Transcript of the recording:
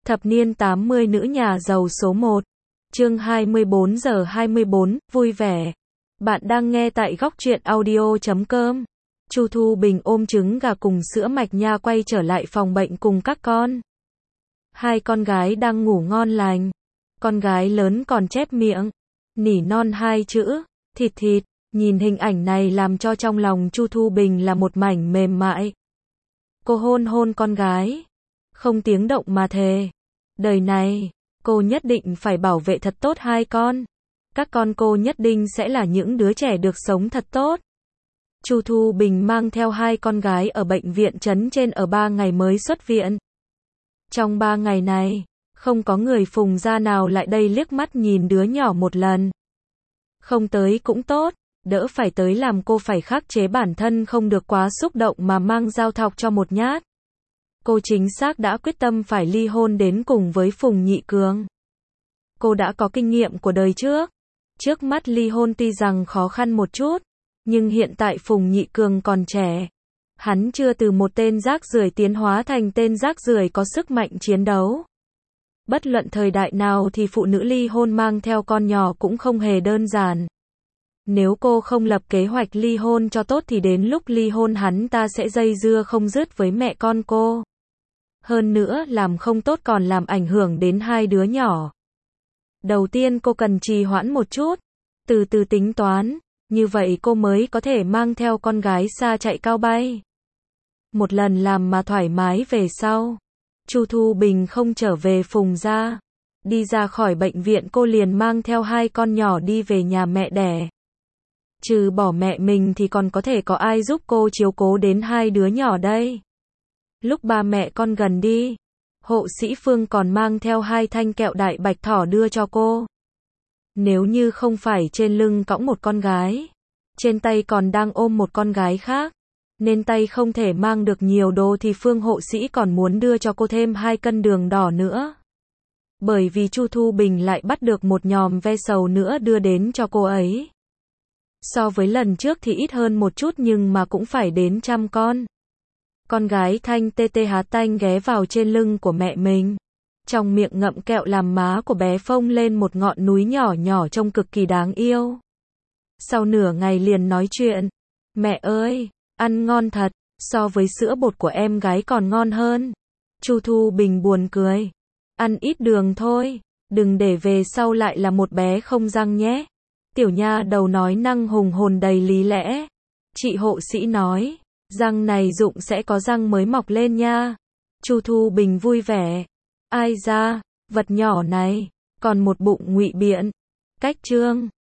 Thập niên 80 nữ nhà giàu số 1. Chương 24:24, vui vẻ. Bạn đang nghe tại góc truyện audio.com. Chu Thu Bình ôm trứng gà cùng sữa mạch nha quay trở lại phòng bệnh cùng các con. Hai con gái đang ngủ ngon lành. Con gái lớn còn chép miệng, nỉ non hai chữ, thịt thịt. Nhìn hình ảnh này làm cho trong lòng Chu Thu Bình là một mảnh mềm mại. Cô hôn hôn con gái, không tiếng động mà thề. Đời này, cô nhất định phải bảo vệ thật tốt hai con. Các con cô nhất định sẽ là những đứa trẻ được sống thật tốt. Chu Thu Bình mang theo hai con gái ở bệnh viện trấn trên ở 3 ngày mới xuất viện. Trong 3 ngày này, không có người Phùng gia nào lại đây liếc mắt nhìn đứa nhỏ một lần. Không tới cũng tốt, đỡ phải tới làm cô phải khắc chế bản thân không được quá xúc động mà mang dao thọc cho một nhát. Cô chính xác đã quyết tâm phải ly hôn đến cùng với Phùng Nhị Cường. Cô đã có kinh nghiệm của đời trước. Trước mắt ly hôn tuy rằng khó khăn một chút, nhưng hiện tại Phùng Nhị Cường còn trẻ. Hắn chưa từ một tên rác rưởi tiến hóa thành tên rác rưởi có sức mạnh chiến đấu. Bất luận thời đại nào thì phụ nữ ly hôn mang theo con nhỏ cũng không hề đơn giản. Nếu cô không lập kế hoạch ly hôn cho tốt thì đến lúc ly hôn hắn ta sẽ dây dưa không dứt với mẹ con cô. Hơn nữa làm không tốt còn làm ảnh hưởng đến hai đứa nhỏ. Đầu tiên cô cần trì hoãn một chút, từ từ tính toán, như vậy cô mới có thể mang theo con gái xa chạy cao bay. Một lần làm mà thoải mái về sau. Chu Thu Bình không trở về Phùng gia. Đi ra khỏi bệnh viện cô liền mang theo hai con nhỏ đi về nhà mẹ đẻ. Trừ bỏ mẹ mình thì còn có thể có ai giúp cô chiếu cố đến hai đứa nhỏ đây. Lúc ba mẹ con gần đi, hộ sĩ Phương còn mang theo 2 thanh kẹo đại bạch thỏ đưa cho cô. Nếu như không phải trên lưng cõng một con gái, trên tay còn đang ôm một con gái khác, nên tay không thể mang được nhiều đồ thì Phương hộ sĩ còn muốn đưa cho cô thêm 2 cân đường đỏ nữa. Bởi vì Chu Thu Bình lại bắt được một nhòm ve sầu nữa đưa đến cho cô ấy. So với lần trước thì ít hơn một chút nhưng mà cũng phải đến 100 con. Con gái Thanh tê tê há tanh ghé vào trên lưng của mẹ mình. Trong miệng ngậm kẹo làm má của bé phông lên một ngọn núi nhỏ nhỏ trông cực kỳ đáng yêu. Sau nửa ngày liền nói chuyện. Mẹ ơi, ăn ngon thật, so với sữa bột của em gái còn ngon hơn. Chu Thu Bình buồn cười. Ăn ít đường thôi, đừng để về sau lại là một bé không răng nhé. Tiểu nha đầu nói năng hùng hồn đầy lý lẽ. Chị hộ sĩ nói, răng này rụng sẽ có răng mới mọc lên nha. Chu Thu Bình vui vẻ. Ai da, vật nhỏ này, còn một bụng ngụy biện. Cách chương